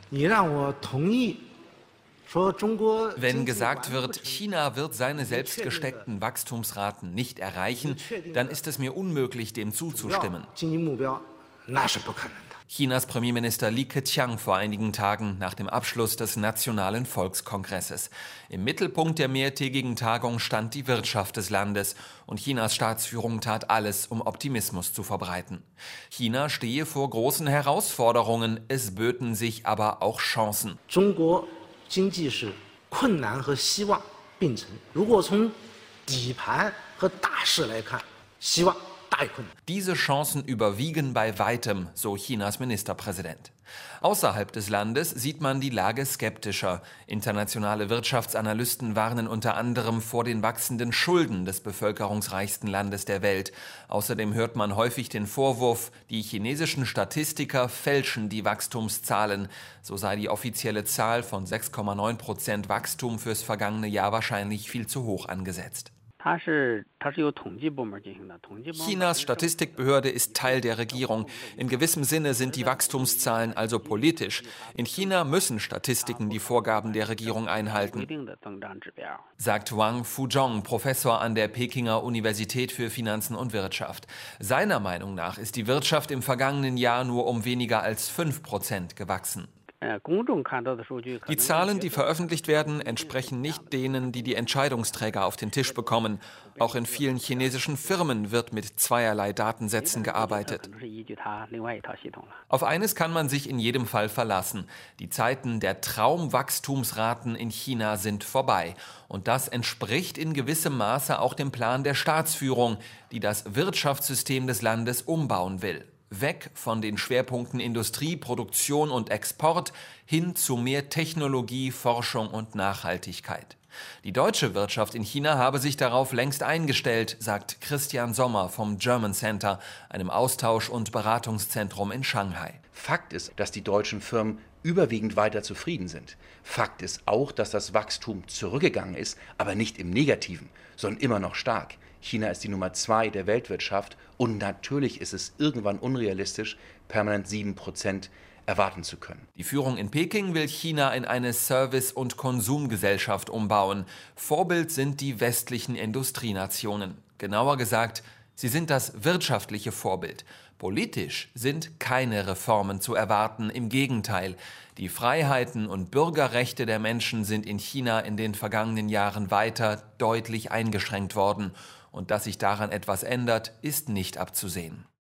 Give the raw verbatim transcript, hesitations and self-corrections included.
Wenn gesagt wird, China wird seine selbst gesteckten Wachstumsraten nicht erreichen, dann ist es mir unmöglich, dem zuzustimmen. Chinas Premierminister Li Keqiang vor einigen Tagen nach dem Abschluss des Nationalen Volkskongresses. Im Mittelpunkt der mehrtägigen Tagung stand die Wirtschaft des Landes und Chinas Staatsführung tat alles, um Optimismus zu verbreiten. China stehe vor großen Herausforderungen, es böten sich aber auch Chancen. Diese Chancen überwiegen bei weitem, so Chinas Ministerpräsident. Außerhalb des Landes sieht man die Lage skeptischer. Internationale Wirtschaftsanalysten warnen unter anderem vor den wachsenden Schulden des bevölkerungsreichsten Landes der Welt. Außerdem hört man häufig den Vorwurf, die chinesischen Statistiker fälschen die Wachstumszahlen. So sei die offizielle Zahl von sechs Komma neun Prozent Wachstum fürs vergangene Jahr wahrscheinlich viel zu hoch angesetzt. Chinas Statistikbehörde ist Teil der Regierung. In gewissem Sinne sind die Wachstumszahlen also politisch. In China müssen Statistiken die Vorgaben der Regierung einhalten, sagt Wang Fuzhong, Professor an der Pekinger Universität für Finanzen und Wirtschaft. Seiner Meinung nach ist die Wirtschaft im vergangenen Jahr nur um weniger als fünf Prozent gewachsen. Die Zahlen, die veröffentlicht werden, entsprechen nicht denen, die die Entscheidungsträger auf den Tisch bekommen. Auch in vielen chinesischen Firmen wird mit zweierlei Datensätzen gearbeitet. Auf eines kann man sich in jedem Fall verlassen. Die Zeiten der Traumwachstumsraten in China sind vorbei. Und das entspricht in gewissem Maße auch dem Plan der Staatsführung, die das Wirtschaftssystem des Landes umbauen will. Weg von den Schwerpunkten Industrie, Produktion und Export hin zu mehr Technologie, Forschung und Nachhaltigkeit. Die deutsche Wirtschaft in China habe sich darauf längst eingestellt, sagt Christian Sommer vom German Center, einem Austausch- und Beratungszentrum in Shanghai. Fakt ist, dass die deutschen Firmen überwiegend weiter zufrieden sind. Fakt ist auch, dass das Wachstum zurückgegangen ist, aber nicht im Negativen, sondern immer noch stark. China ist die Nummer zwei der Weltwirtschaft und natürlich ist es irgendwann unrealistisch, permanent sieben Prozent erwarten zu können. Die Führung in Peking will China in eine Service- und Konsumgesellschaft umbauen. Vorbild sind die westlichen Industrienationen. Genauer gesagt, sie sind das wirtschaftliche Vorbild. Politisch sind keine Reformen zu erwarten, im Gegenteil. Die Freiheiten und Bürgerrechte der Menschen sind in China in den vergangenen Jahren weiter deutlich eingeschränkt worden. Und dass sich daran etwas ändert, ist nicht abzusehen.